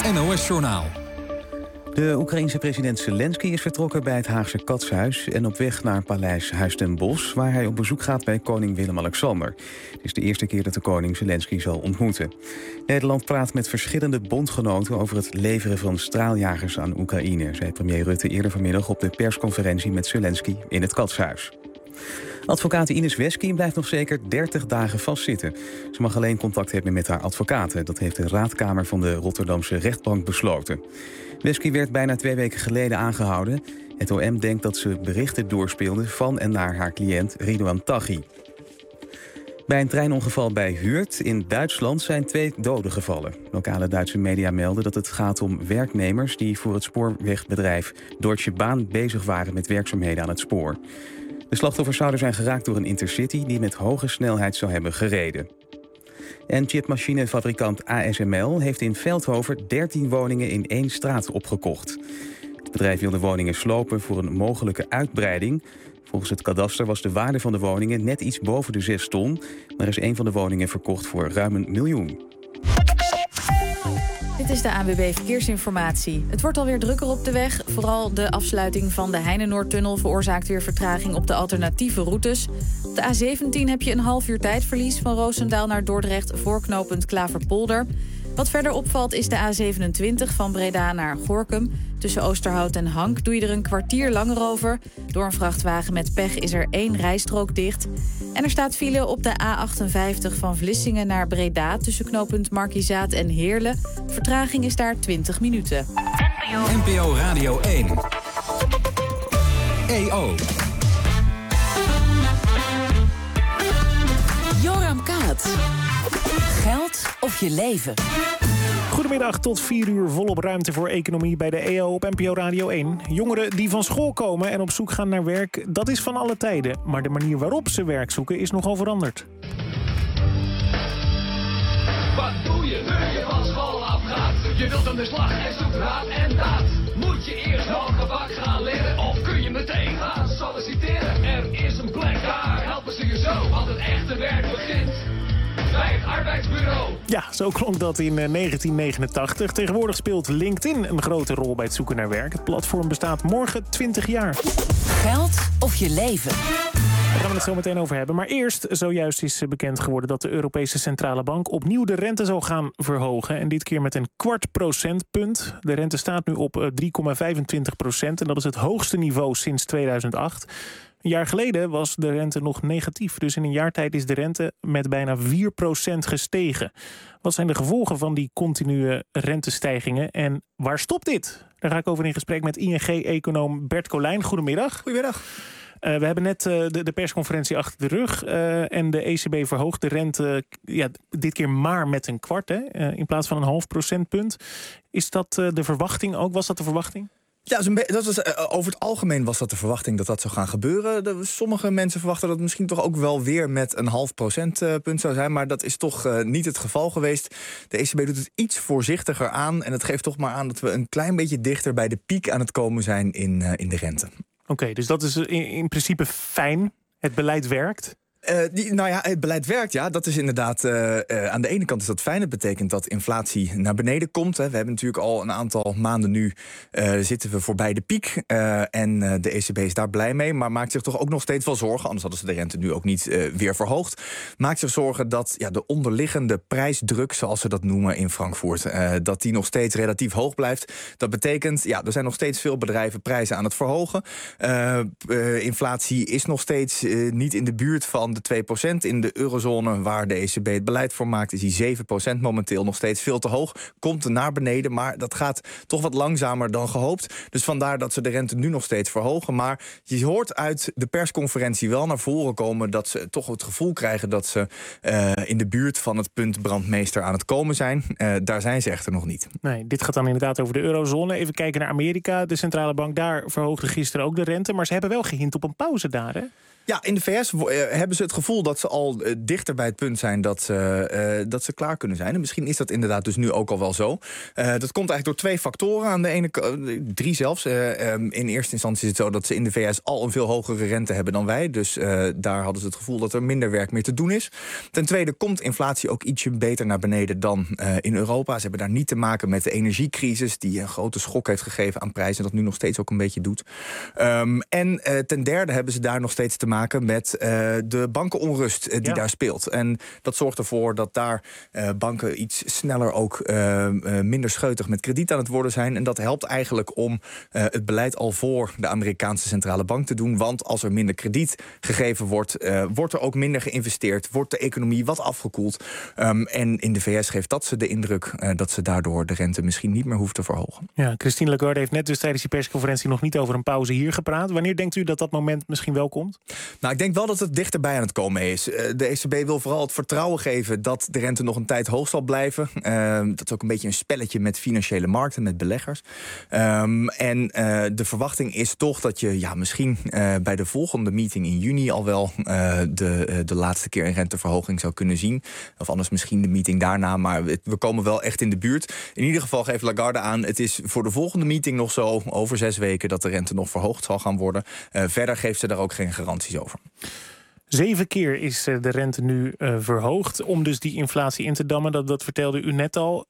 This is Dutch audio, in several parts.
NOS-journaal. De Oekraïense president Zelensky is vertrokken bij het Haagse Katshuis en op weg naar paleis Huis ten Bosch, waar hij op bezoek gaat bij koning Willem-Alexander. Het is de eerste keer dat de koning Zelensky zal ontmoeten. Nederland praat met verschillende bondgenoten over het leveren van straaljagers aan Oekraïne, zei premier Rutte eerder vanmiddag op de persconferentie met Zelensky in het Katshuis. Advocaat Ines Wesky blijft nog zeker 30 dagen vastzitten. Ze mag alleen contact hebben met haar advocaten. Dat heeft de raadkamer van de Rotterdamse rechtbank besloten. Wesky werd bijna 2 weken geleden aangehouden. Het OM denkt dat ze berichten doorspeelde van en naar haar cliënt Ridouan Taghi. Bij een treinongeval bij Huurt in Duitsland zijn 2 doden gevallen. Lokale Duitse media melden dat het gaat om werknemers die voor het spoorwegbedrijf Deutsche Bahn bezig waren met werkzaamheden aan het spoor. De slachtoffers zouden zijn geraakt door een intercity die met hoge snelheid zou hebben gereden. En chipmachinefabrikant ASML heeft in Veldhoven 13 woningen in 1 straat opgekocht. Het bedrijf wil de woningen slopen voor een mogelijke uitbreiding. Volgens het kadaster was de waarde van de woningen net iets boven de 6 ton. Maar is een van de woningen verkocht voor ruim $1 miljoen. Dit is de ANWB Verkeersinformatie. Het wordt alweer drukker op de weg. Vooral de afsluiting van de Heinenoordtunnel veroorzaakt weer vertraging op de alternatieve routes. Op de A17 heb je een half uur tijdverlies van Roosendaal naar Dordrecht voor knooppunt Klaverpolder. Wat verder opvalt is de A27 van Breda naar Gorinchem. Tussen Oosterhout en Hank doe je er een kwartier langer over. Door een vrachtwagen met pech is er 1 rijstrook dicht. En er staat file op de A58 van Vlissingen naar Breda tussen knooppunt Markizaat en Heerlen. Vertraging is daar 20 minuten. NPO Radio 1. EO. Joram Kaat. Geld of je leven. Goedemiddag, tot 4 uur volop ruimte voor economie bij de EO op NPO Radio 1. Jongeren die van school komen en op zoek gaan naar werk, dat is van alle tijden. Maar de manier waarop ze werk zoeken is nogal veranderd. Wat doe je nu je van school afgaat? Je wilt aan de slag en zoekt raad en daad. Moet je eerst nog een vak gaan leren of kun je meteen gaan solliciteren? Er is een plek, daar helpen ze je zo, want het echte werk begint bij het arbeidsbureau. Ja, zo klonk dat in 1989. Tegenwoordig speelt LinkedIn een grote rol bij het zoeken naar werk. Het platform bestaat morgen 20 jaar. Geld of je leven. Daar gaan we het zo meteen over hebben. Maar eerst, zojuist is bekend geworden dat de Europese Centrale Bank opnieuw de rente zal gaan verhogen. En dit keer met een 0,25 procentpunt. De rente staat nu op 3,25%. En dat is het hoogste niveau sinds 2008. Een jaar geleden was de rente nog negatief. Dus in een jaar tijd is de rente met bijna 4% gestegen. Wat zijn de gevolgen van die continue rentestijgingen en waar stopt dit? Daar ga ik over in gesprek met ING-econoom Bert Colijn. Goedemiddag. Goedemiddag. We hebben net de persconferentie achter de rug. En de ECB verhoogt de rente dit keer maar met een kwart. In plaats van een 0,5 procentpunt. Is dat de verwachting ook? Was dat de verwachting? Ja, over het algemeen was dat de verwachting dat dat zou gaan gebeuren. Sommige mensen verwachten dat het misschien toch ook wel weer met een 0,5 procentpunt zou zijn. Maar dat is toch niet het geval geweest. De ECB doet het iets voorzichtiger aan. En dat geeft toch maar aan dat we een klein beetje dichter bij de piek aan het komen zijn in de rente. Oké, dus dat is in principe fijn. Het beleid werkt. Het beleid werkt, ja. Dat is inderdaad, aan de ene kant is dat fijn. Het betekent dat inflatie naar beneden komt. Hè. We hebben natuurlijk al een aantal maanden nu zitten we voorbij de piek. En de ECB is daar blij mee, maar maakt zich toch ook nog steeds wel zorgen. Anders hadden ze de rente nu ook niet weer verhoogd. Maakt zich zorgen dat de onderliggende prijsdruk, zoals ze dat noemen in Frankfurt, dat die nog steeds relatief hoog blijft. Dat betekent, er zijn nog steeds veel bedrijven prijzen aan het verhogen. Inflatie is nog steeds niet in de buurt van de 2%. In de eurozone waar de ECB het beleid voor maakt is die 7% momenteel nog steeds veel te hoog. Komt er naar beneden, maar dat gaat toch wat langzamer dan gehoopt. Dus vandaar dat ze de rente nu nog steeds verhogen. Maar je hoort uit de persconferentie wel naar voren komen dat ze toch het gevoel krijgen dat ze in de buurt van het punt brandmeester aan het komen zijn. Daar zijn ze echter nog niet. Nee, dit gaat dan inderdaad over de eurozone. Even kijken naar Amerika. De centrale bank daar verhoogde gisteren ook de rente. Maar ze hebben wel gehint op een pauze daar, hè? Ja, in de VS hebben ze het gevoel dat ze al dichter bij het punt zijn dat ze klaar kunnen zijn. En misschien is dat inderdaad dus nu ook al wel zo. Dat komt eigenlijk door 2 factoren. Aan de ene kant, 3 zelfs. In eerste instantie is het zo dat ze in de VS al een veel hogere rente hebben dan wij. Dus daar hadden ze het gevoel dat er minder werk meer te doen is. Ten tweede komt inflatie ook ietsje beter naar beneden dan in Europa. Ze hebben daar niet te maken met de energiecrisis die een grote schok heeft gegeven aan prijzen en dat nu nog steeds ook een beetje doet. En ten derde hebben ze daar nog steeds te maken met de bankenonrust die daar speelt. En dat zorgt ervoor dat daar banken iets sneller ook minder scheutig met krediet aan het worden zijn. En dat helpt eigenlijk om het beleid al voor de Amerikaanse centrale bank te doen. Want als er minder krediet gegeven wordt, wordt er ook minder geïnvesteerd, wordt de economie wat afgekoeld. En in de VS geeft dat ze de indruk dat ze daardoor de rente misschien niet meer hoeft te verhogen. Ja, Christine Lagarde heeft net dus tijdens die persconferentie nog niet over een pauze hier gepraat. Wanneer denkt u dat moment misschien wel komt? Nou, ik denk wel dat het dichterbij aan het komen is. De ECB wil vooral het vertrouwen geven dat de rente nog een tijd hoog zal blijven. Dat is ook een beetje een spelletje met financiële markten, met beleggers. De verwachting is toch dat je misschien bij de volgende meeting in juni al wel de laatste keer een renteverhoging zou kunnen zien. Of anders misschien de meeting daarna, maar we komen wel echt in de buurt. In ieder geval geeft Lagarde aan, het is voor de volgende meeting nog zo, over 6 weken, dat de rente nog verhoogd zal gaan worden. Verder geeft ze daar ook geen garanties over. 7 keer is de rente nu verhoogd om dus die inflatie in te dammen. Dat vertelde u net al.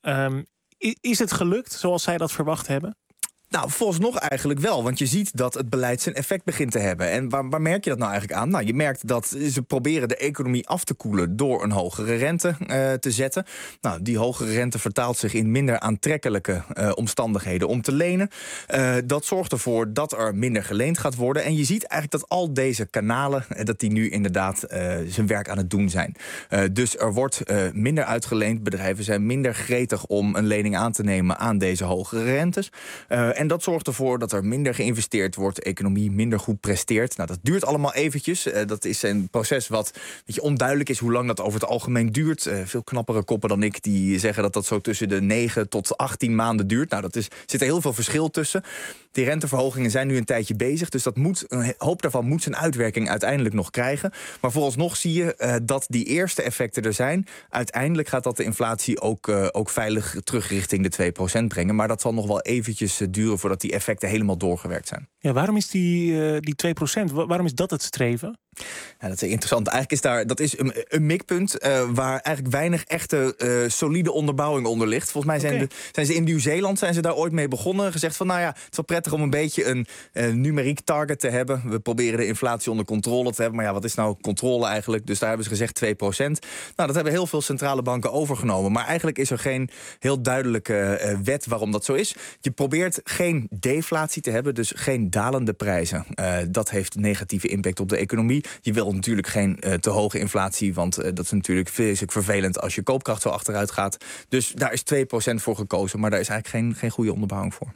Is het gelukt zoals zij dat verwacht hebben? Nou, vooralsnog eigenlijk wel. Want je ziet dat het beleid zijn effect begint te hebben. En waar merk je dat nou eigenlijk aan? Nou, je merkt dat ze proberen de economie af te koelen door een hogere rente te zetten. Nou, die hogere rente vertaalt zich in minder aantrekkelijke omstandigheden om te lenen. Dat zorgt ervoor dat er minder geleend gaat worden. En je ziet eigenlijk dat al deze kanalen, dat die nu inderdaad zijn werk aan het doen zijn. Dus er wordt minder uitgeleend. Bedrijven zijn minder gretig om een lening aan te nemen aan deze hogere rentes. En dat zorgt ervoor dat er minder geïnvesteerd wordt, de economie minder goed presteert. Nou, dat duurt allemaal eventjes. Dat is een proces wat een beetje onduidelijk is hoe lang dat over het algemeen duurt. Veel knappere koppen dan ik die zeggen dat dat zo tussen de 9 tot 18 maanden duurt. Nou, zit er heel veel verschil tussen. Die renteverhogingen zijn nu een tijdje bezig, dus een hoop daarvan moet zijn uitwerking uiteindelijk nog krijgen. Maar vooralsnog zie je dat die eerste effecten er zijn. Uiteindelijk gaat dat de inflatie ook veilig terug richting de 2% brengen. Maar dat zal nog wel eventjes duren voordat die effecten helemaal doorgewerkt zijn. Ja, waarom is die 2%? Waarom is dat het streven? Ja, dat is interessant. Eigenlijk dat is een mikpunt waar eigenlijk weinig echte solide onderbouwing onder ligt. Volgens mij zijn ze in Nieuw-Zeeland daar ooit mee begonnen. Gezegd van, nou ja, het is wel prettig om een beetje een numeriek target te hebben. We proberen de inflatie onder controle te hebben. Maar ja, wat is nou controle eigenlijk? Dus daar hebben ze gezegd 2%. Nou, dat hebben heel veel centrale banken overgenomen. Maar eigenlijk is er geen heel duidelijke wet waarom dat zo is. Je probeert geen deflatie te hebben, dus geen dalende prijzen. Dat heeft negatieve impact op de economie. Je wil natuurlijk geen te hoge inflatie, want dat is natuurlijk vreselijk vervelend als je koopkracht zo achteruit gaat. Dus daar is 2% voor gekozen, maar daar is eigenlijk geen goede onderbouwing voor.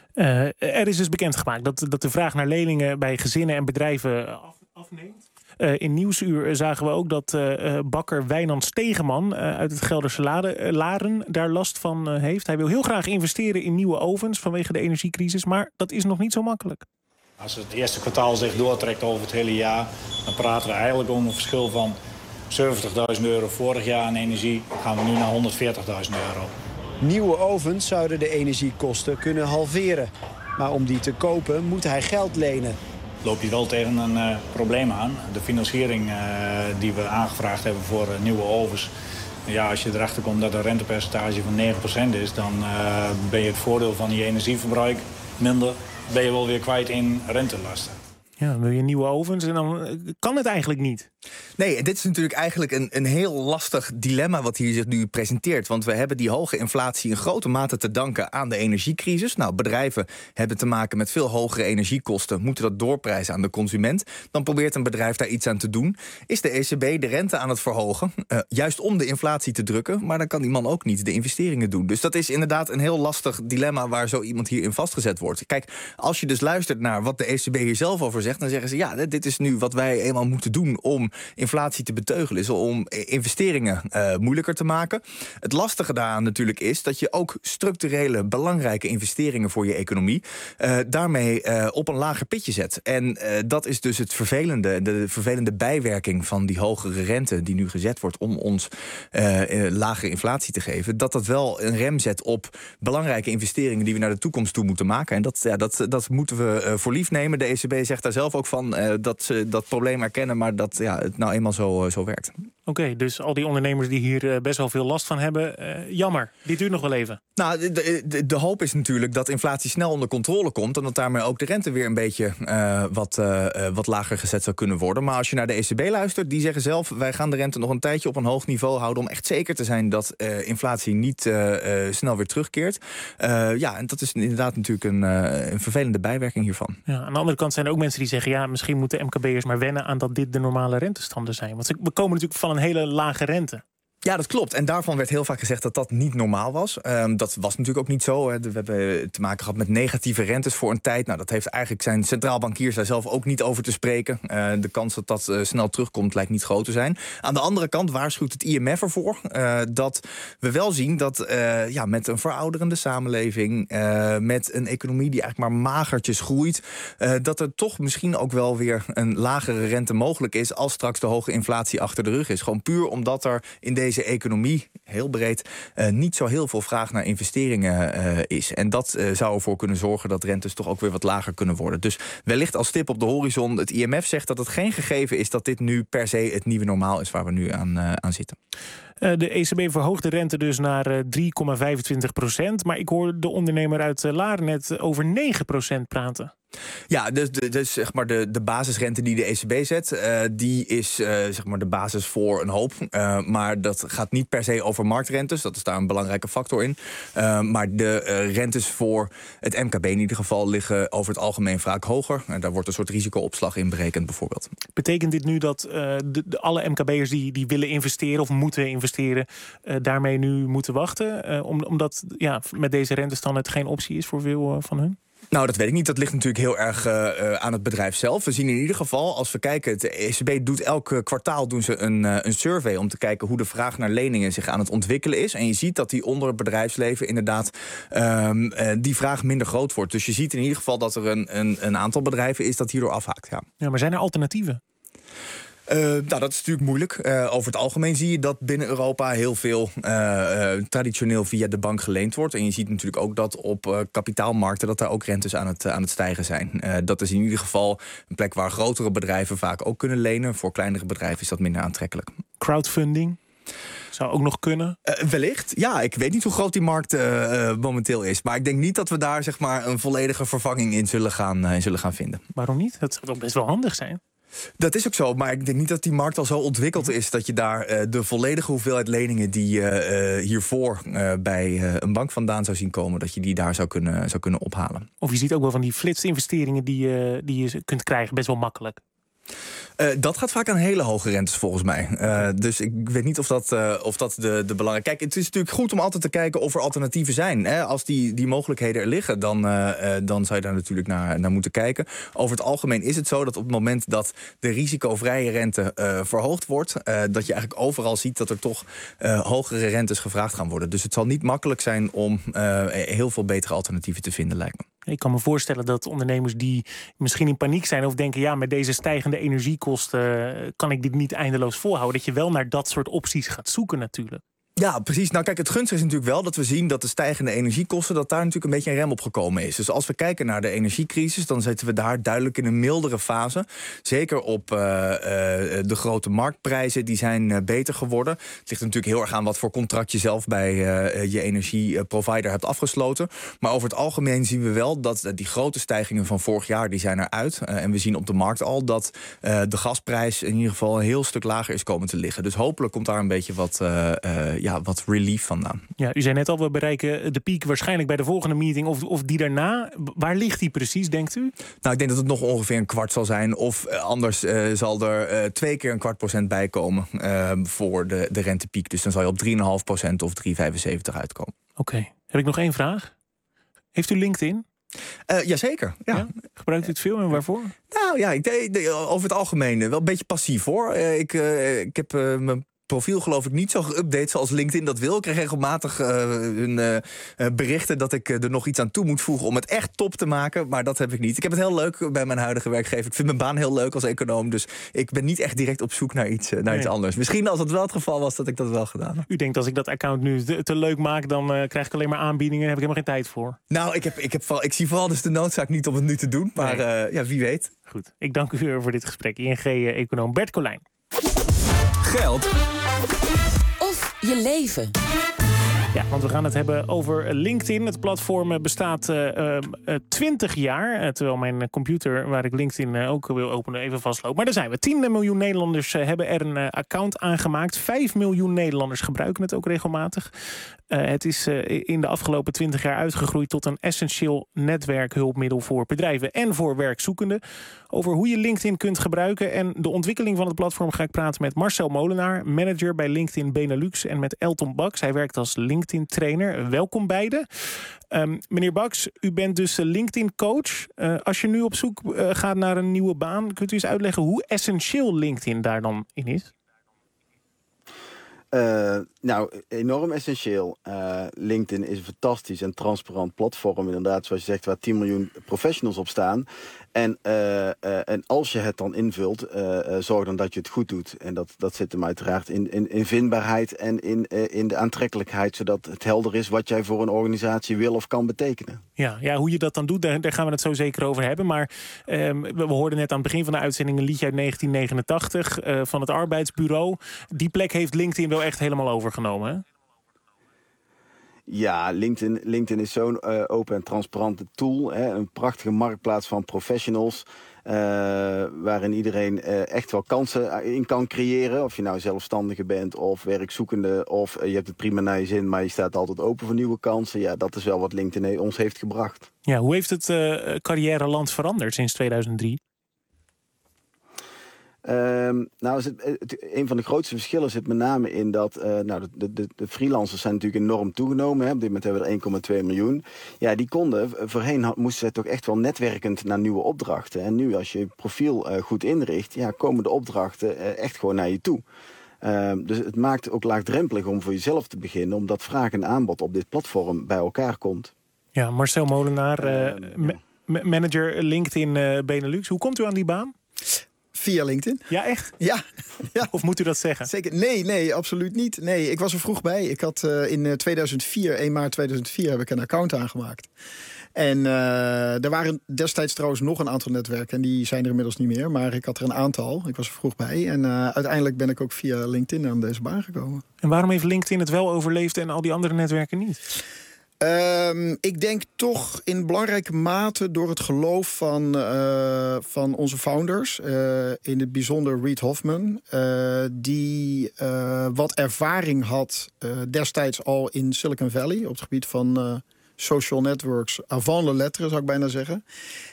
Er is dus bekendgemaakt dat de vraag naar leningen bij gezinnen en bedrijven afneemt. In Nieuwsuur zagen we ook dat bakker Wijnand Stegeman uit het Gelderse Laren daar last van heeft. Hij wil heel graag investeren in nieuwe ovens vanwege de energiecrisis, maar dat is nog niet zo makkelijk. Als het eerste kwartaal zich doortrekt over het hele jaar, dan praten we eigenlijk om een verschil van €70.000 vorig jaar aan energie. Dan gaan we nu naar €140.000. Nieuwe ovens zouden de energiekosten kunnen halveren. Maar om die te kopen moet hij geld lenen. Loop je wel tegen een probleem aan. De financiering die we aangevraagd hebben voor nieuwe ovens. Ja, als je erachter komt dat een rentepercentage van 9% is, dan ben je het voordeel van je energieverbruik minder. Ben je wel weer kwijt in rentelasten. Ja, dan wil je nieuwe ovens en dan kan het eigenlijk niet. Nee, dit is natuurlijk eigenlijk een heel lastig dilemma wat hier zich nu presenteert. Want we hebben die hoge inflatie in grote mate te danken aan de energiecrisis. Nou, bedrijven hebben te maken met veel hogere energiekosten, moeten dat doorprijzen aan de consument. Dan probeert een bedrijf daar iets aan te doen. Is de ECB de rente aan het verhogen, juist om de inflatie te drukken, maar dan kan die man ook niet de investeringen doen. Dus dat is inderdaad een heel lastig dilemma waar zo iemand hier in vastgezet wordt. Kijk, als je dus luistert naar wat de ECB hier zelf over zegt, zegt, dan zeggen ze... ja, dit is nu wat wij eenmaal moeten doen om inflatie te beteugelen. Is om investeringen moeilijker te maken. Het lastige daaraan natuurlijk is dat je ook structurele belangrijke investeringen voor je economie... daarmee op een lager pitje zet. En dat is dus het vervelende, de vervelende bijwerking van die hogere rente... die nu gezet wordt om ons lagere inflatie te geven... dat wel een rem zet op belangrijke investeringen... die we naar de toekomst toe moeten maken. En dat moeten we voor lief nemen. De ECB zegt daar zelf ook van dat ze dat probleem erkennen... maar dat het nou eenmaal zo werkt. Oké, dus al die ondernemers die hier best wel veel last van hebben... jammer, dit duurt nog wel even. Nou, de hoop is natuurlijk dat inflatie snel onder controle komt... en dat daarmee ook de rente weer een beetje wat lager gezet zou kunnen worden. Maar als je naar de ECB luistert, die zeggen zelf... wij gaan de rente nog een tijdje op een hoog niveau houden... om echt zeker te zijn dat inflatie niet snel weer terugkeert. En dat is inderdaad natuurlijk een vervelende bijwerking hiervan. Ja, aan de andere kant zijn er ook mensen die zeggen... ja, misschien moeten MKB'ers maar wennen aan dat dit de normale rentestanden zijn. Want we komen natuurlijk van een hele lage rente. Ja, dat klopt. En daarvan werd heel vaak gezegd dat dat niet normaal was. Dat was natuurlijk ook niet zo. Hè. We hebben te maken gehad met negatieve rentes voor een tijd. Nou, dat heeft eigenlijk zijn centraal bankiers daar zelf ook niet over te spreken. De kans dat dat snel terugkomt lijkt niet groot te zijn. Aan de andere kant waarschuwt het IMF ervoor dat we wel zien dat met een verouderende samenleving... met een economie die eigenlijk maar magertjes groeit... dat er toch misschien ook wel weer een lagere rente mogelijk is... als straks de hoge inflatie achter de rug is. Gewoon puur omdat er in deze economie, heel breed, niet zo heel veel vraag naar investeringen is. En dat zou ervoor kunnen zorgen dat rentes toch ook weer wat lager kunnen worden. Dus wellicht als stip op de horizon, het IMF zegt dat het geen gegeven is dat dit nu per se het nieuwe normaal is waar we nu aan zitten. De ECB verhoogt de rente dus naar 3,25%. Maar ik hoor de ondernemer uit Laren net over 9% praten. Ja, dus zeg maar de basisrente die de ECB zet... die is zeg maar de basis voor een hoop. Maar dat gaat niet per se over marktrentes. Dat is daar een belangrijke factor in. Maar de rentes voor het MKB in ieder geval... liggen over het algemeen vaak hoger. Daar wordt een soort risicoopslag in berekend bijvoorbeeld. Betekent dit nu dat alle MKB'ers die willen investeren... of moeten investeren, daarmee nu moeten wachten? Omdat met deze rentestand het geen optie is voor veel van hun? Nou, dat weet ik niet. Dat ligt natuurlijk heel erg aan het bedrijf zelf. We zien in ieder geval, als we kijken... de ECB doet elk kwartaal een survey... om te kijken hoe de vraag naar leningen zich aan het ontwikkelen is. En je ziet dat die onder het bedrijfsleven inderdaad... die vraag minder groot wordt. Dus je ziet in ieder geval dat er een aantal bedrijven is dat hierdoor afhaakt. Ja, maar zijn er alternatieven? Dat is natuurlijk moeilijk. Over het algemeen zie je dat binnen Europa heel veel traditioneel via de bank geleend wordt. En je ziet natuurlijk ook dat op kapitaalmarkten dat daar ook rentes aan het stijgen zijn. Dat is in ieder geval een plek waar grotere bedrijven vaak ook kunnen lenen. Voor kleinere bedrijven is dat minder aantrekkelijk. Crowdfunding? Zou ook nog kunnen? Wellicht. Ja, ik weet niet hoe groot die markt momenteel is. Maar ik denk niet dat we daar zeg maar een volledige vervanging in zullen gaan vinden. Waarom niet? Dat zou toch best wel handig zijn? Dat is ook zo, maar ik denk niet dat die markt al zo ontwikkeld is... dat je daar de volledige hoeveelheid leningen die je hiervoor bij een bank vandaan zou zien komen... dat je die daar zou kunnen ophalen. Of je ziet ook wel van die flitsinvesteringen die je kunt krijgen best wel makkelijk. Dat gaat vaak aan hele hoge rentes volgens mij. Dus ik weet niet of dat de belangrijke... Kijk, het is natuurlijk goed om altijd te kijken of er alternatieven zijn. Hè? Als die mogelijkheden er liggen, dan zou je daar natuurlijk naar moeten kijken. Over het algemeen is het zo dat op het moment dat de risicovrije rente verhoogd wordt... dat je eigenlijk overal ziet dat er toch hogere rentes gevraagd gaan worden. Dus het zal niet makkelijk zijn om heel veel betere alternatieven te vinden, lijkt me. Ik kan me voorstellen dat ondernemers die misschien in paniek zijn... of denken, ja, met deze stijgende energiekosten kan ik dit niet eindeloos volhouden. Dat je wel naar dat soort opties gaat zoeken natuurlijk. Ja, precies. Nou kijk, het gunstige is natuurlijk wel dat we zien dat de stijgende energiekosten... dat daar natuurlijk een beetje een rem op gekomen is. Dus als we kijken naar de energiecrisis, dan zitten we daar duidelijk in een mildere fase. Zeker op de grote marktprijzen, die zijn beter geworden. Het ligt natuurlijk heel erg aan wat voor contract je zelf bij je energieprovider hebt afgesloten. Maar over het algemeen zien we wel dat die grote stijgingen van vorig jaar, die zijn eruit. En we zien op de markt al dat de gasprijs in ieder geval een heel stuk lager is komen te liggen. Dus hopelijk komt daar een beetje wat relief vandaan. Ja, u zei net al, we bereiken de piek waarschijnlijk bij de volgende meeting of die daarna. Waar ligt die precies, denkt u? Nou, ik denk dat het nog ongeveer een kwart zal zijn. Of anders zal er 2 keer een 0,25% bij komen voor de rentepiek. Dus dan zal je op 3,5% of 3,75 uitkomen. Oké. Heb ik nog één vraag? Heeft u LinkedIn? Jazeker, ja. Gebruikt u het veel en waarvoor? Nou ja, over het algemeen wel een beetje passief hoor. Ik heb mijn profiel geloof ik niet zo geüpdate zoals LinkedIn dat wil. Ik krijg regelmatig berichten dat ik er nog iets aan toe moet voegen om het echt top te maken. Maar dat heb ik niet. Ik heb het heel leuk bij mijn huidige werkgever. Ik vind mijn baan heel leuk als econoom. Dus ik ben niet echt direct op zoek naar iets anders. Misschien als het wel het geval was dat ik dat wel gedaan heb. U denkt als ik dat account nu te leuk maak, dan krijg ik alleen maar aanbiedingen. Heb ik helemaal geen tijd voor. Nou, ik zie vooral dus de noodzaak niet om het nu te doen. Maar wie weet. Goed, ik dank u voor dit gesprek. ING-econoom Bert Colijn. Geld of je leven. Ja, want we gaan het hebben over LinkedIn. Het platform bestaat 20 jaar. Terwijl mijn computer, waar ik LinkedIn ook wil openen, even vastloopt. Maar daar zijn we. 10 miljoen Nederlanders hebben er een account aangemaakt. 5 miljoen Nederlanders gebruiken het ook regelmatig. Het is in de afgelopen 20 jaar uitgegroeid tot een essentieel netwerkhulpmiddel voor bedrijven en voor werkzoekenden. Over hoe je LinkedIn kunt gebruiken en de ontwikkeling van het platform ga ik praten met Marcel Molenaar, manager bij LinkedIn Benelux, en met Elton Baks. Hij werkt als LinkedIn-trainer. Welkom beiden. Meneer Baks, u bent dus LinkedIn-coach. Als je nu op zoek gaat naar een nieuwe baan, kunt u eens uitleggen hoe essentieel LinkedIn daar dan in is? Enorm essentieel. LinkedIn is een fantastisch en transparant platform. Inderdaad, zoals je zegt, waar 10 miljoen professionals op staan. En als je het dan invult, zorg dan dat je het goed doet. En dat zit hem uiteraard in vindbaarheid en in de aantrekkelijkheid, zodat het helder is wat jij voor een organisatie wil of kan betekenen. Ja, hoe je dat dan doet, daar gaan we het zo zeker over hebben. Maar we hoorden net aan het begin van de uitzending een liedje uit 1989 van het Arbeidsbureau. Die plek heeft LinkedIn wel echt helemaal overgenomen, hè? Ja, LinkedIn is zo'n open en transparante tool. Hè, een prachtige marktplaats van professionals. Waarin iedereen echt wel kansen in kan creëren. Of je nou zelfstandige bent of werkzoekende. Of je hebt het prima naar je zin, maar je staat altijd open voor nieuwe kansen. Ja, dat is wel wat LinkedIn ons heeft gebracht. Ja, hoe heeft het carrièreland veranderd sinds 2003? Een van de grootste verschillen zit met name in dat de freelancers zijn natuurlijk enorm toegenomen. Hè. Op dit moment hebben we er 1,2 miljoen. Ja, die voorheen moesten ze toch echt wel netwerkend naar nieuwe opdrachten. En nu als je profiel goed inricht, komen de opdrachten echt gewoon naar je toe. Dus het maakt ook laagdrempelig om voor jezelf te beginnen, omdat vraag en aanbod op dit platform bij elkaar komt. Ja, Marcel Molenaar, manager LinkedIn Benelux. Hoe komt u aan die baan? Via LinkedIn. Ja, echt? Ja. Of moet u dat zeggen? Zeker. Nee, absoluut niet. Nee, ik was er vroeg bij. Ik had in 2004, 1 maart 2004, heb ik een account aangemaakt. En er waren destijds trouwens nog een aantal netwerken. En die zijn er inmiddels niet meer. Maar ik had er een aantal. Ik was er vroeg bij. En uiteindelijk ben ik ook via LinkedIn aan deze baan gekomen. En waarom heeft LinkedIn het wel overleefd en al die andere netwerken niet? Ik denk toch in belangrijke mate door het geloof van onze founders. In het bijzonder Reid Hoffman. Die wat ervaring had destijds al in Silicon Valley. Op het gebied van social networks. Avant la lettre zou ik bijna zeggen.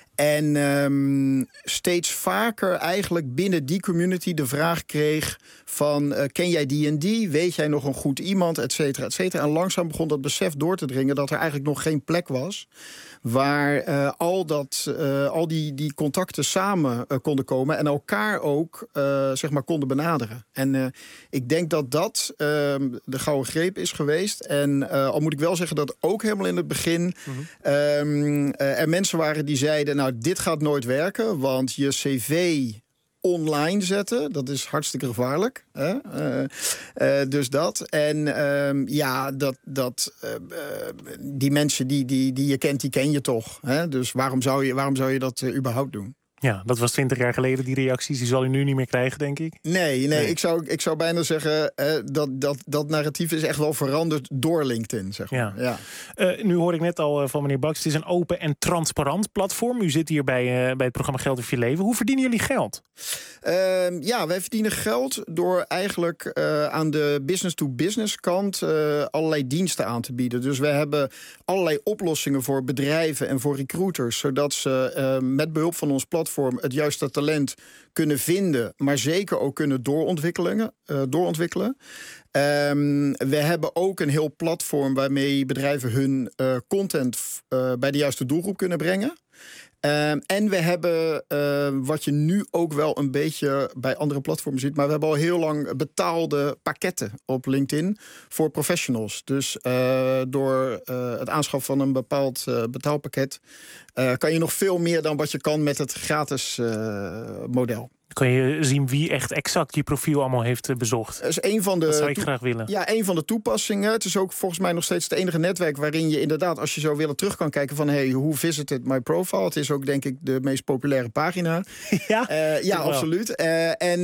En steeds vaker eigenlijk binnen die community de vraag kreeg van ken jij die en die? Weet jij nog een goed iemand? Et cetera, et cetera. En langzaam begon dat besef door te dringen dat er eigenlijk nog geen plek was waar al die contacten samen konden komen en elkaar ook konden benaderen. En ik denk dat de gouden greep is geweest. En al moet ik wel zeggen dat ook helemaal in het begin er mensen waren die zeiden, nou, dit gaat nooit werken, want je cv online zetten, dat is hartstikke gevaarlijk. Hè? Dus dat. En die mensen die je kent, die ken je toch. Hè? Dus waarom zou je dat überhaupt doen? Ja, dat was 20 jaar geleden, die reacties. Die zal u nu niet meer krijgen, denk ik. Nee. Ik zou bijna zeggen dat narratief is echt wel veranderd door LinkedIn, zeg maar. Ja. Nu hoor ik net al van meneer Baks, het is een open en transparant platform. U zit hier bij het programma Geld of je leven. Hoe verdienen jullie geld? Wij verdienen geld door eigenlijk aan de business-to-business kant allerlei diensten aan te bieden. Dus we hebben allerlei oplossingen voor bedrijven en voor recruiters, zodat ze met behulp van ons platform het juiste talent kunnen vinden, maar zeker ook kunnen doorontwikkelen. We hebben ook een heel platform waarmee bedrijven hun content bij de juiste doelgroep kunnen brengen. En we hebben, wat je nu ook wel een beetje bij andere platformen ziet, maar we hebben al heel lang betaalde pakketten op LinkedIn voor professionals. Dus door het aanschaffen van een bepaald betaalpakket kan je nog veel meer dan wat je kan met het gratis model. Kan je zien wie echt exact je profiel allemaal heeft bezocht? Dat is een van de dat zou ik graag willen. Ja, een van de toepassingen. Het is ook volgens mij nog steeds het enige netwerk waarin je inderdaad, als je zou willen, terug kan kijken van hoe visited my profile. Het is ook denk ik de meest populaire pagina. Ja, absoluut. En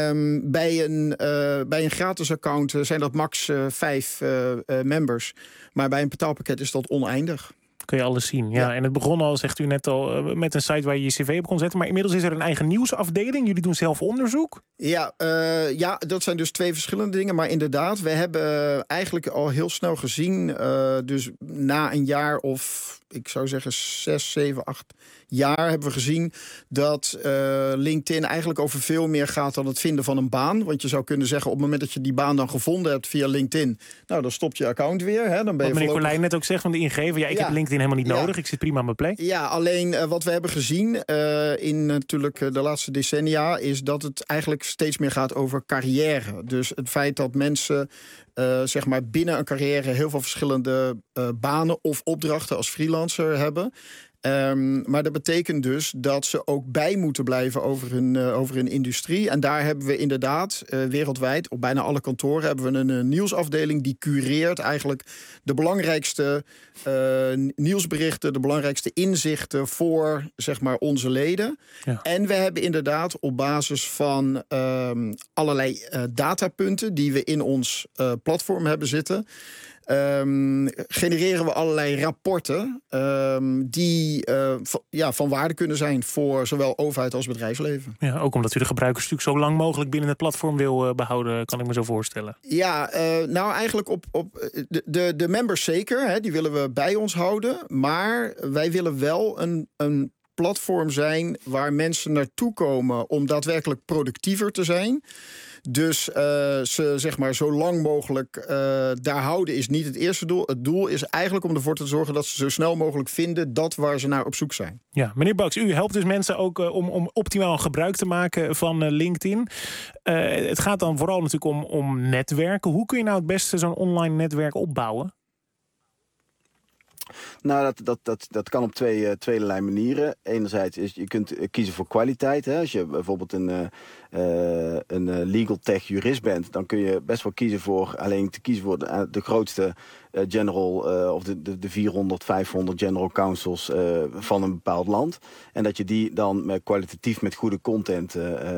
bij een gratis account zijn dat max 5 members. Maar bij een betaalpakket is dat oneindig. Kun je alles zien. Ja. En het begon al, zegt u net al, met een site waar je je cv op kon zetten. Maar inmiddels is er een eigen nieuwsafdeling. Jullie doen zelf onderzoek? Ja, dat zijn dus 2 verschillende dingen. Maar inderdaad, we hebben eigenlijk al heel snel gezien, dus na een jaar of, ik zou zeggen 6, 7, 8 jaar hebben we gezien dat LinkedIn eigenlijk over veel meer gaat dan het vinden van een baan. Want je zou kunnen zeggen, op het moment dat je die baan dan gevonden hebt via LinkedIn, nou, dan stopt je account weer. Hè, dan ben je wat meneer Colijn net ook zegt van de ingever, ik heb LinkedIn helemaal niet nodig, ik zit prima aan mijn plek. Ja, alleen wat we hebben gezien in natuurlijk de laatste decennia is dat het eigenlijk steeds meer gaat over carrière. Dus het feit dat mensen zeg maar binnen een carrière heel veel verschillende banen of opdrachten als freelancer hebben. Maar dat betekent dus dat ze ook bij moeten blijven over hun industrie. En daar hebben we inderdaad wereldwijd, op bijna alle kantoren, hebben we een nieuwsafdeling die cureert eigenlijk de belangrijkste nieuwsberichten, de belangrijkste inzichten voor zeg maar onze leden. Ja. En we hebben inderdaad op basis van allerlei datapunten die we in ons platform hebben zitten, genereren we allerlei rapporten die van waarde kunnen zijn voor zowel overheid als bedrijfsleven. Ja, ook omdat u de gebruikers natuurlijk zo lang mogelijk binnen het platform wil behouden, kan ik me zo voorstellen. Ja, nou eigenlijk op de members zeker, hè, die willen we bij ons houden. Maar wij willen wel een platform zijn waar mensen naartoe komen om daadwerkelijk productiever te zijn. Dus ze zeg maar zo lang mogelijk daar houden is niet het eerste doel. Het doel is eigenlijk om ervoor te zorgen dat ze zo snel mogelijk vinden dat waar ze naar op zoek zijn. Ja, meneer Baks, u helpt dus mensen ook om optimaal gebruik te maken van LinkedIn. Het gaat dan vooral natuurlijk om netwerken. Hoe kun je nou het beste zo'n online netwerk opbouwen? Nou, dat kan op tweeërlei manieren. Enerzijds is je kunt kiezen voor kwaliteit. Hè. Als je bijvoorbeeld een legal tech jurist bent, dan kun je best wel kiezen voor de grootste general of de 400, 500 general counsels van een bepaald land. En dat je die dan kwalitatief met goede content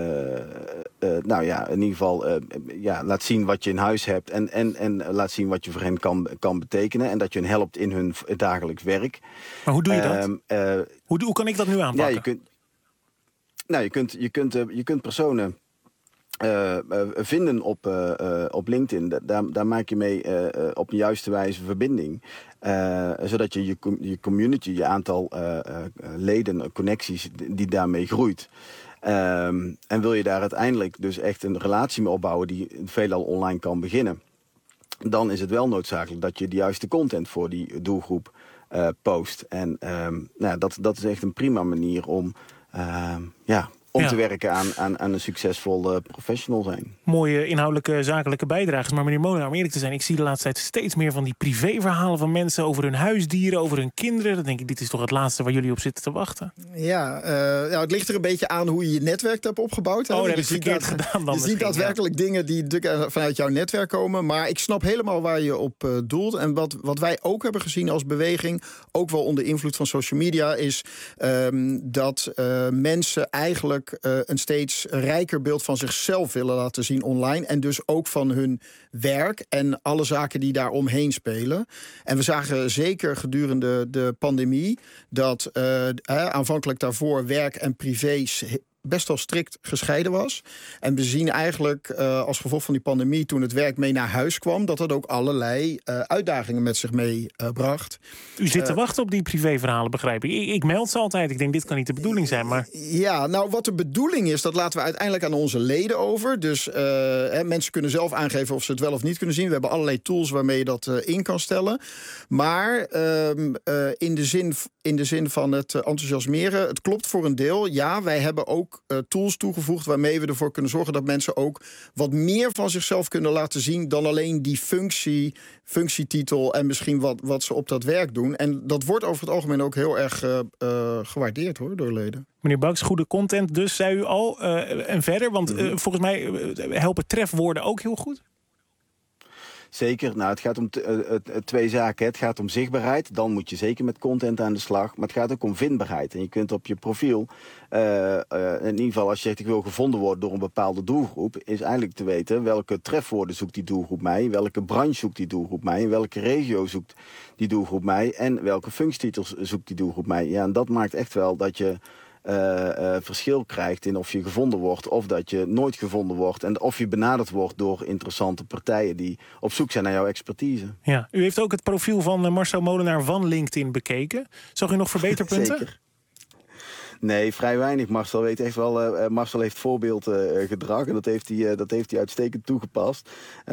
in ieder geval laat zien wat je in huis hebt en laat zien wat je voor hen kan betekenen. En dat je hen helpt in hun dagelijks werk. Maar hoe doe je dat? Hoe kan ik dat nu aanpakken? Ja, je kunt personen vinden op LinkedIn. Daar maak je mee op de juiste wijze verbinding. Zodat je community, je aantal leden, connecties, die daarmee groeit. En wil je daar uiteindelijk dus echt een relatie mee opbouwen die veelal online kan beginnen, dan is het wel noodzakelijk dat je de juiste content voor die doelgroep post. En dat is echt een prima manier om te werken aan een succesvol professional zijn. Mooie inhoudelijke zakelijke bijdrages. Maar meneer Molenaar, om eerlijk te zijn, ik zie de laatste tijd steeds meer van die privéverhalen van mensen over hun huisdieren, over hun kinderen. Dan denk ik, dit is toch het laatste waar jullie op zitten te wachten? Ja, het ligt er een beetje aan hoe je je netwerk hebt opgebouwd. Dat heb ik verkeerd gedaan dan. Je ziet daadwerkelijk dingen die vanuit jouw netwerk komen. Maar ik snap helemaal waar je op doelt. En wat wij ook hebben gezien als beweging, ook wel onder invloed van social media, is dat mensen eigenlijk een steeds rijker beeld van zichzelf willen laten zien online. En dus ook van hun werk en alle zaken die daar omheen spelen. En we zagen zeker gedurende de pandemie dat aanvankelijk daarvoor werk en privé best wel strikt gescheiden was. En we zien eigenlijk als gevolg van die pandemie, toen het werk mee naar huis kwam, dat ook allerlei uitdagingen met zich meebracht. U zit te wachten op die privéverhalen, begrijp ik. Ik meld ze altijd. Ik denk, dit kan niet de bedoeling zijn. Maar... Ja, nou, wat de bedoeling is, dat laten we uiteindelijk aan onze leden over. Dus mensen kunnen zelf aangeven of ze het wel of niet kunnen zien. We hebben allerlei tools waarmee je dat in kan stellen. Maar in de zin van het enthousiasmeren, het klopt voor een deel. Ja, wij hebben ook tools toegevoegd waarmee we ervoor kunnen zorgen dat mensen ook wat meer van zichzelf kunnen laten zien dan alleen die functietitel en misschien wat ze op dat werk doen. En dat wordt over het algemeen ook heel erg gewaardeerd hoor, door leden. Meneer Baks, goede content dus, zei u al. En verder, want volgens mij helpen trefwoorden ook heel goed. Zeker. Nou, het gaat om twee zaken. Het gaat om zichtbaarheid. Dan moet je zeker met content aan de slag. Maar het gaat ook om vindbaarheid. En je kunt op je profiel, in ieder geval als je zegt ik wil gevonden worden door een bepaalde doelgroep, is eigenlijk te weten welke trefwoorden zoekt die doelgroep mij, welke branche zoekt die doelgroep mij, welke regio zoekt die doelgroep mij en welke functietitels zoekt die doelgroep mij. Ja, en dat maakt echt wel dat je verschil krijgt in of je gevonden wordt of dat je nooit gevonden wordt en of je benaderd wordt door interessante partijen die op zoek zijn naar jouw expertise. Ja, u heeft ook het profiel van Marcel Molenaar van LinkedIn bekeken. Zag u nog verbeterpunten? Zeker. Nee, vrij weinig. Marcel weet echt wel. Marcel heeft voorbeeldgedrag en dat heeft hij uitstekend toegepast.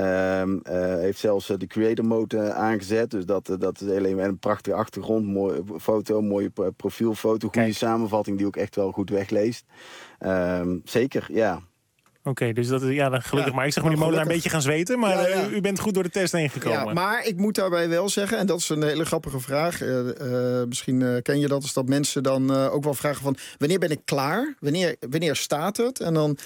Heeft zelfs de creator mode aangezet. Dus dat is alleen een prachtige achtergrond, mooie foto, mooie profielfoto, goede samenvatting die ook echt wel goed wegleest. Zeker, ja. Oké, dus dat is dan gelukkig. Maar ik zag meneer Molenaar een beetje gaan zweten. Maar u bent goed door de test heen gekomen. Ja, maar ik moet daarbij wel zeggen, en dat is een hele grappige vraag. Misschien ken je dat, is dat mensen dan ook wel vragen van wanneer ben ik klaar? Wanneer staat het? En dan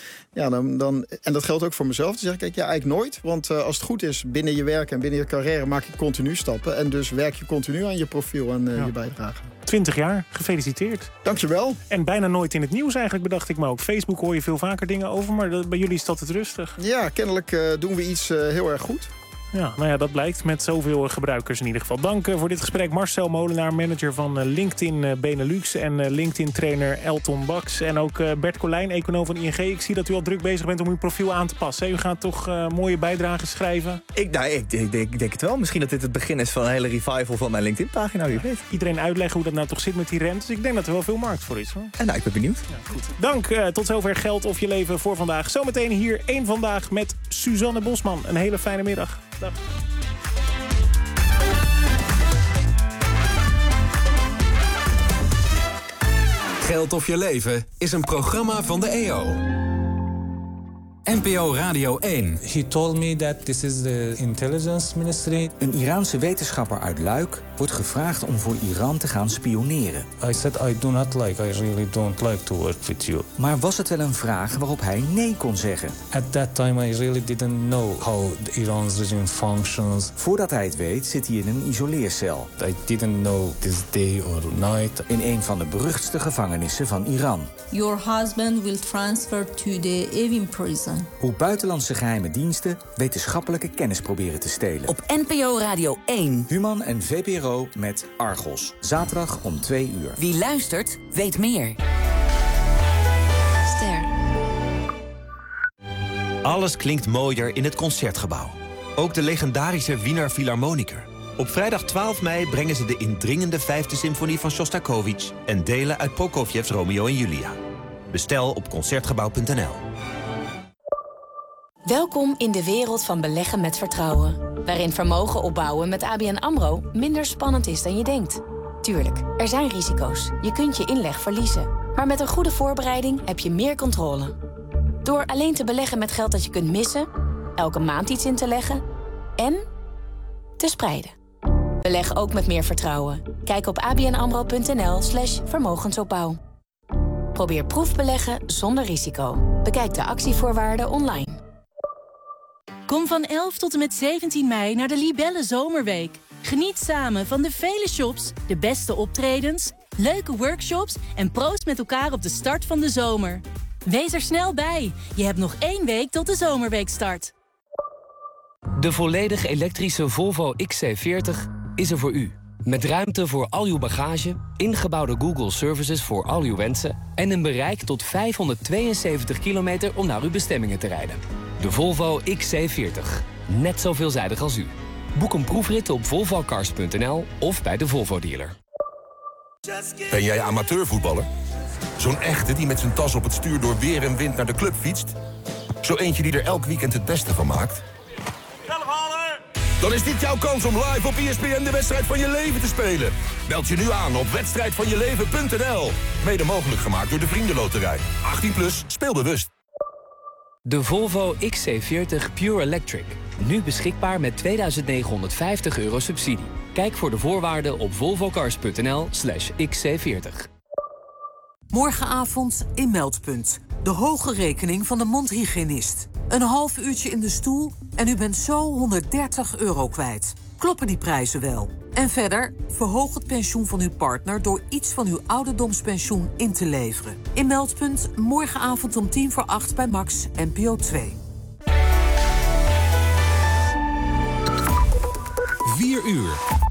en dat geldt ook voor mezelf. Dan zeg ik, kijk, eigenlijk nooit. Want als het goed is binnen je werk en binnen je carrière maak je continu stappen. En dus werk je continu aan je profiel en je bijdrage. 20 jaar, gefeliciteerd. Dankjewel. En bijna nooit in het nieuws eigenlijk, bedacht ik me ook. Facebook hoor je veel vaker dingen over, maar bij jullie is dat het rustig. Ja, kennelijk doen we iets heel erg goed. Ja, nou ja, dat blijkt met zoveel gebruikers in ieder geval. Dank voor dit gesprek Marcel Molenaar, manager van LinkedIn Benelux en LinkedIn-trainer Elton Baks. En ook Bert Colijn, econoom van ING. Ik zie dat u al druk bezig bent om uw profiel aan te passen. U gaat toch mooie bijdragen schrijven? Ik denk het wel. Misschien dat dit het begin is van een hele revival van mijn LinkedIn-pagina. Wie weet. Iedereen uitleggen hoe dat nou toch zit met die rentes. Ik denk dat er wel veel markt voor is, hoor. En nou, ik ben benieuwd. Ja, goed. Dank. Tot zover Geld of je leven voor vandaag. Zometeen hier één Vandaag met Suzanne Bosman. Een hele fijne middag. Dag. Geld of je leven is een programma van de EO. NPO Radio 1. He told me that this is the intelligence ministry. Een Iraanse wetenschapper uit Luik wordt gevraagd om voor Iran te gaan spioneren. I said I really don't like to work with you. Maar was het wel een vraag waarop hij nee kon zeggen? At that time I really didn't know how the Iran's regime functions. Voordat hij het weet zit hij in een isoleercel. I didn't know this day or night. In een van de beruchtste gevangenissen van Iran. Your husband will transfer to the Evin prison. Hoe buitenlandse geheime diensten wetenschappelijke kennis proberen te stelen. Op NPO Radio 1. Human en VPRO met Argos. Zaterdag om 2 uur. Wie luistert, weet meer. Ster. Alles klinkt mooier in het Concertgebouw. Ook de legendarische Wiener Philharmoniker. Op vrijdag 12 mei brengen ze de indringende 5e symfonie van Shostakovich en delen uit Prokofievs Romeo en Julia. Bestel op concertgebouw.nl. Welkom in de wereld van beleggen met vertrouwen. Waarin vermogen opbouwen met ABN AMRO minder spannend is dan je denkt. Tuurlijk, er zijn risico's. Je kunt je inleg verliezen. Maar met een goede voorbereiding heb je meer controle. Door alleen te beleggen met geld dat je kunt missen, elke maand iets in te leggen en te spreiden. Beleg ook met meer vertrouwen. Kijk op abnamro.nl/vermogensopbouw. Probeer proefbeleggen zonder risico. Bekijk de actievoorwaarden online. Kom van 11 tot en met 17 mei naar de Libelle Zomerweek. Geniet samen van de vele shops, de beste optredens, leuke workshops en proost met elkaar op de start van de zomer. Wees er snel bij. Je hebt nog 1 week tot de Zomerweek start. De volledig elektrische Volvo XC40 is er voor u. Met ruimte voor al uw bagage, ingebouwde Google Services voor al uw wensen en een bereik tot 572 kilometer om naar uw bestemmingen te rijden. De Volvo XC40. Net zo veelzijdig als u. Boek een proefrit op volvocars.nl of bij de Volvo dealer. Ben jij amateurvoetballer? Zo'n echte die met zijn tas op het stuur door weer en wind naar de club fietst? Zo eentje die er elk weekend het beste van maakt? Dan is dit jouw kans om live op ESPN de wedstrijd van je leven te spelen. Meld je nu aan op wedstrijdvanjeleven.nl. Mede mogelijk gemaakt door de Vriendenloterij. 18+, speel bewust. De Volvo XC40 Pure Electric. Nu beschikbaar met €2950 subsidie. Kijk voor de voorwaarden op volvocars.nl/XC40. Morgenavond in Meldpunt. De hoge rekening van de mondhygiënist. Een half uurtje in de stoel en u bent zo €130 kwijt. Kloppen die prijzen wel? En verder, verhoog het pensioen van uw partner door iets van uw ouderdomspensioen in te leveren. In Meldpunt, morgenavond om 7:50 bij Max, NPO 2. 4 uur.